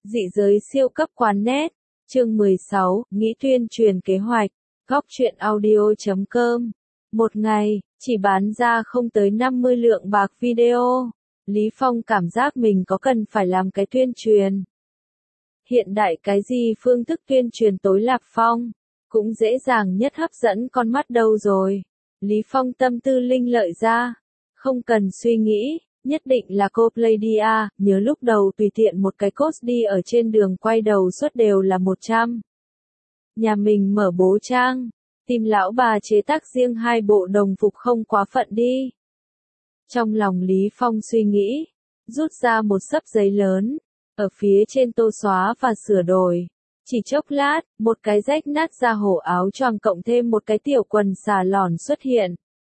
Dị giới siêu cấp quán net, chương 16, nghĩ tuyên truyền kế hoạch, góc truyện audio.com. Một ngày, chỉ bán ra không tới 50 lượng bạc video. Lý Phong cảm giác mình có cần phải làm cái tuyên truyền. Hiện đại cái gì phương thức tuyên truyền tối lạc phong, cũng dễ dàng nhất hấp dẫn con mắt đâu rồi. Lý Phong tâm tư linh lợi ra, không cần suy nghĩ. Nhất định là cô Playdia, nhớ lúc đầu tùy tiện một cái cost đi ở trên đường quay đầu suất đều là 100. Nhà mình mở bố trang, tìm lão bà chế tác riêng 2 bộ đồng phục không quá phận đi. Trong lòng Lý Phong suy nghĩ, rút ra một xấp giấy lớn, ở phía trên tô xóa và sửa đổi. Chỉ chốc lát, một cái rách nát da hổ áo choàng cộng thêm một cái tiểu quần xà lòn xuất hiện.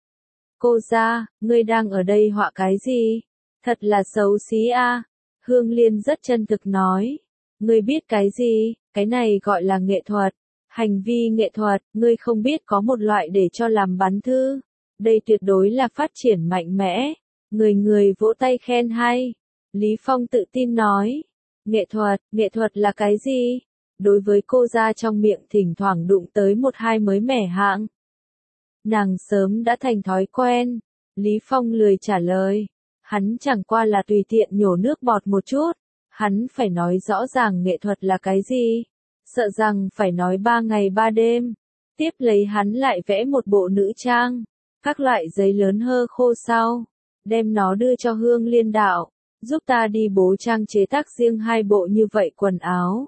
Cô ra, ngươi đang ở đây họa cái gì? Thật là xấu xí a. Hương Liên rất chân thực nói. Ngươi biết cái gì? Cái này gọi là nghệ thuật. Hành vi nghệ thuật, ngươi không biết có một loại để cho làm bắn thư. Đây tuyệt đối là phát triển mạnh mẽ. Người vỗ tay khen hay. Lý Phong tự tin nói. Nghệ thuật là cái gì? Đối với cô ra trong miệng thỉnh thoảng đụng tới một hai mới mẻ hạng. Nàng sớm đã thành thói quen. Lý Phong lười trả lời. Hắn chẳng qua là tùy tiện nhổ nước bọt một chút. Hắn phải nói rõ ràng nghệ thuật là cái gì. Sợ rằng phải nói 3 ngày 3 đêm. Tiếp lấy hắn lại vẽ một bộ nữ trang. Các loại giấy lớn hơ khô sau. Đem nó đưa cho Hương Liên đạo. Giúp ta đi bố trang chế tác riêng 2 bộ như vậy quần áo.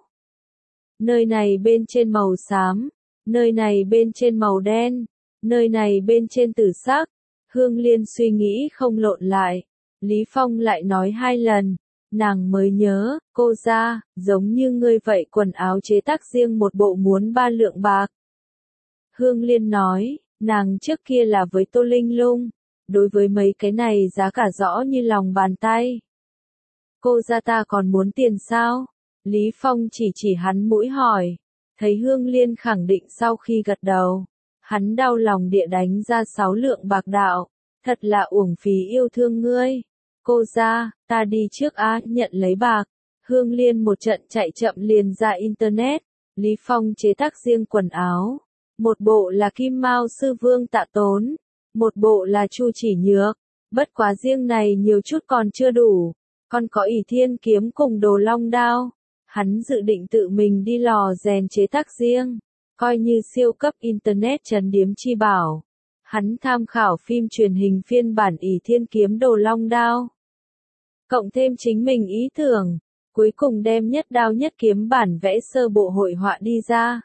Nơi này bên trên màu xám. Nơi này bên trên màu đen. Nơi này bên trên tử sắc. Hương Liên suy nghĩ không lộn lại. Lý Phong lại nói 2 lần. Nàng mới nhớ, cô ra, giống như ngươi vậy quần áo chế tác riêng một bộ muốn 3 lượng bạc. Hương Liên nói, nàng trước kia là với Tô Linh Lung. Đối với mấy cái này giá cả rõ như lòng bàn tay. Cô ra ta còn muốn tiền sao? Lý Phong chỉ hắn mũi hỏi. Thấy Hương Liên khẳng định sau khi gật đầu. Hắn đau lòng địa đánh ra 6 lượng bạc đạo. Thật là uổng phí yêu thương ngươi. Cô ra, ta đi trước á, nhận lấy bạc. Hương Liên một trận chạy chậm liền ra internet. Lý Phong chế tác riêng quần áo. Một bộ là Kim Mao Sư Vương Tạ Tốn. Một bộ là Chu Chỉ Nhược. Bất quá riêng này nhiều chút còn chưa đủ. Còn có ỷ thiên kiếm cùng đồ long đao. Hắn dự định tự mình đi lò rèn chế tác riêng. Coi như siêu cấp internet trấn điếm chi bảo. Hắn tham khảo phim truyền hình phiên bản ỷ thiên kiếm đồ long đao. Cộng thêm chính mình ý tưởng. Cuối cùng đem nhất đao nhất kiếm bản vẽ sơ bộ hội họa đi ra.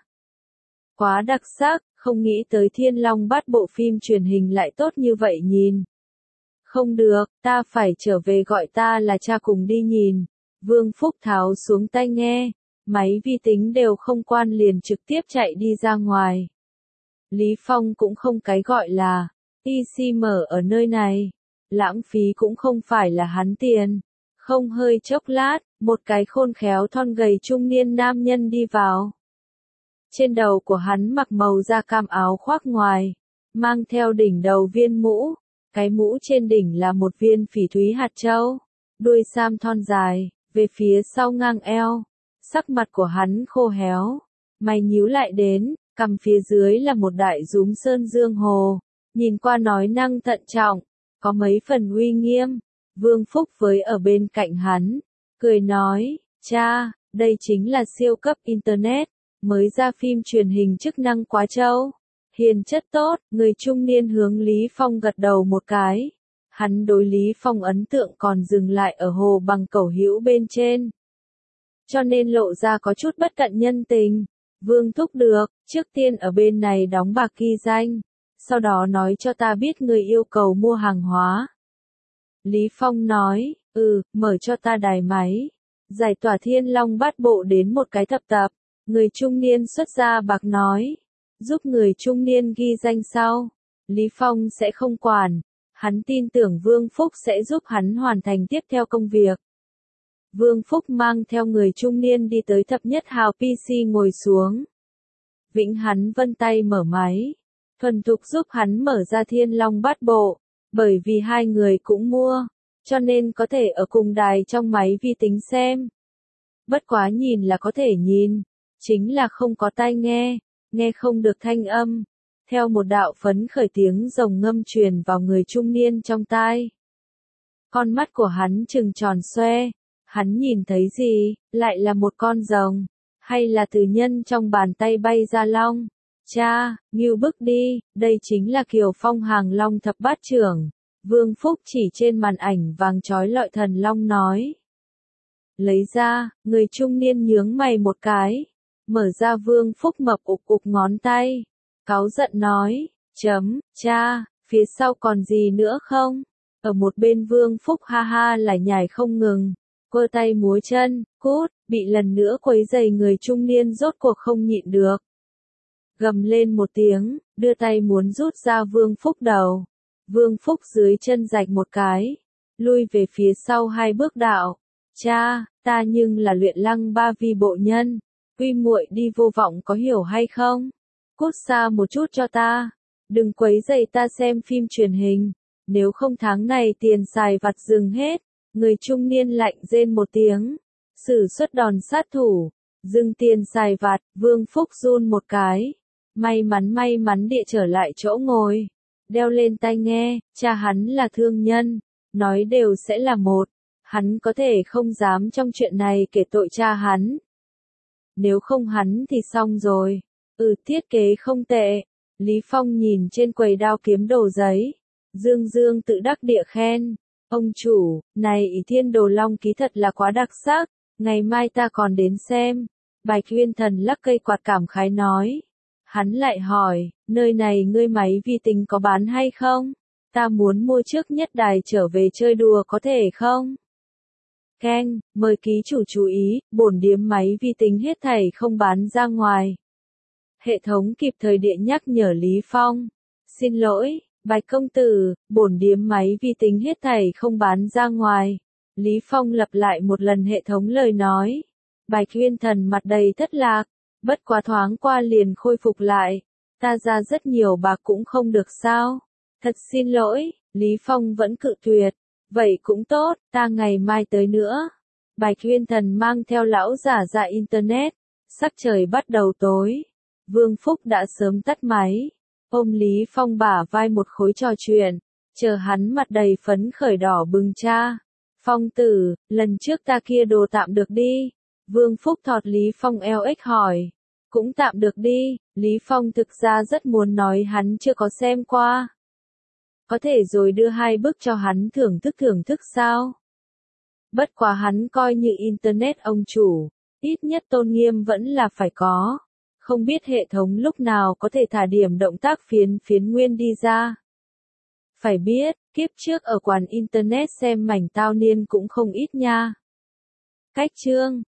Quá đặc sắc, không nghĩ tới Thiên Long Bát Bộ phim truyền hình lại tốt như vậy nhìn. Không được, ta phải trở về gọi ta là cha cùng đi nhìn. Vương Phúc tháo xuống tai nghe. Máy vi tính đều không quan liền trực tiếp chạy đi ra ngoài. Lý Phong cũng không cái gọi là PC mở ở nơi này. Lãng phí cũng không phải là hắn tiền. Không hơi chốc lát, một cái khôn khéo thon gầy trung niên nam nhân đi vào. Trên đầu của hắn mặc màu da cam áo khoác ngoài, mang theo đỉnh đầu viên mũ. Cái mũ trên đỉnh là một viên phỉ thúy hạt châu. Đuôi sam thon dài, về phía sau ngang eo. Sắc mặt của hắn khô héo. Mày nhíu lại đến, cằm phía dưới là một đại rúm sơn dương hồ. Nhìn qua nói năng thận trọng, có mấy phần uy nghiêm. Vương Phúc với ở bên cạnh hắn, cười nói, cha, đây chính là siêu cấp internet, mới ra phim truyền hình chức năng quá trâu. Hiền chất tốt, người trung niên hướng Lý Phong gật đầu một cái. Hắn đối Lý Phong ấn tượng còn dừng lại ở hồ bằng cẩu hữu bên trên. Cho nên lộ ra có chút bất cận nhân tình. Vương thúc được, trước tiên ở bên này đóng bạc ghi danh. Sau đó nói cho ta biết người yêu cầu mua hàng hóa. Lý Phong nói, mở cho ta đài máy. Giải tỏa Thiên Long Bát Bộ đến một cái tập. Người trung niên xuất ra bạc nói. Giúp người trung niên ghi danh sau. Lý Phong sẽ không quản. Hắn tin tưởng Vương Phúc sẽ giúp hắn hoàn thành tiếp theo công việc. Vương Phúc mang theo người trung niên đi tới thập nhất hào PC ngồi xuống. Vĩnh hắn vân tay mở máy. Thuần thục giúp hắn mở ra Thiên Long Bát Bộ. Bởi vì hai người cũng mua. Cho nên có thể ở cùng đài trong máy vi tính xem. bất quá nhìn là có thể nhìn, chính là không có tai nghe, nghe không được thanh âm. Theo một đạo phấn khởi tiếng rồng ngâm truyền vào người trung niên trong tai. Con mắt của hắn trừng tròn xoe, hắn nhìn thấy gì, lại là một con rồng, hay là từ nhân trong bàn tay bay ra long. Cha, ngưu bức đi, đây chính là Kiều Phong hàng long thập bát trưởng. Vương Phúc chỉ trên màn ảnh vàng chói lọi thần long nói. Lấy ra, người trung niên nhướng mày một cái, mở ra Vương Phúc mập ục ngón tay, cáu giận nói, cha, phía sau còn gì nữa không? Ở một bên Vương Phúc ha ha lại nhảy không ngừng, quơ tay múa chân, cút, bị lần nữa quấy rầy người trung niên rốt cuộc không nhịn được. Gầm lên một tiếng, đưa tay muốn rút ra Vương Phúc đầu. Vương Phúc dưới chân rạch một cái, lui về phía sau 2 bước đạo. Cha, ta nhưng là luyện lăng ba vi bộ nhân, quy muội đi vô vọng có hiểu hay không? Cút xa một chút cho ta, đừng quấy rầy ta xem phim truyền hình, nếu không tháng này tiền xài vặt dừng hết. Người trung niên lạnh rên một tiếng, sử xuất đòn sát thủ, dừng tiền xài vặt. Vương Phúc run một cái, may mắn địa trở lại chỗ ngồi, đeo lên tai nghe. Cha hắn là thương nhân, nói đều sẽ là một, hắn có thể không dám trong chuyện này kể tội cha hắn. Nếu không hắn thì xong rồi. Thiết kế không tệ. Lý Phong nhìn trên quầy đao kiếm đồ giấy, dương tự đắc địa khen. Ông chủ, này Ỷ Thiên Đồ Long ký thật là quá đặc sắc, ngày mai ta còn đến xem. Bạch Uyên Thần lắc cây quạt cảm khái nói. Hắn lại hỏi, nơi này ngươi máy vi tính có bán hay không? Ta muốn mua trước nhất đài trở về chơi đùa có thể không? Keng, mời ký chủ chú ý, bổn điếm máy vi tính hết thảy không bán ra ngoài. Hệ thống kịp thời điện nhắc nhở Lý Phong. Xin lỗi, Bạch công tử, bổn điếm máy vi tính hết thảy không bán ra ngoài. Lý Phong lặp lại một lần hệ thống lời nói. Bạch Uyên Thần mặt đầy thất lạc, bất quá thoáng qua liền khôi phục lại. Ta ra rất nhiều bạc cũng không được sao? Thật xin lỗi, Lý Phong vẫn cự tuyệt. Vậy cũng tốt, ta ngày mai tới nữa. Bạch Uyên Thần mang theo lão giả ra internet. Sắc trời bắt đầu tối. Vương Phúc đã sớm tắt máy, ôm Lý Phong bả vai một khối trò chuyện, chờ hắn mặt đầy phấn khởi đỏ bừng cha. Phong tử, lần trước ta kia đồ tạm được đi. Vương Phúc thọt Lý Phong eo ếch hỏi. Cũng tạm được đi. Lý Phong thực ra rất muốn nói hắn chưa có xem qua. Có thể rồi đưa 2 bức cho hắn thưởng thức sao? Bất quá hắn coi như internet ông chủ, ít nhất tôn nghiêm vẫn là phải có. Không biết hệ thống lúc nào có thể thả điểm động tác phiến nguyên đi ra. Phải biết, kiếp trước ở quán internet xem mảnh tao niên cũng không ít nha. Cách chương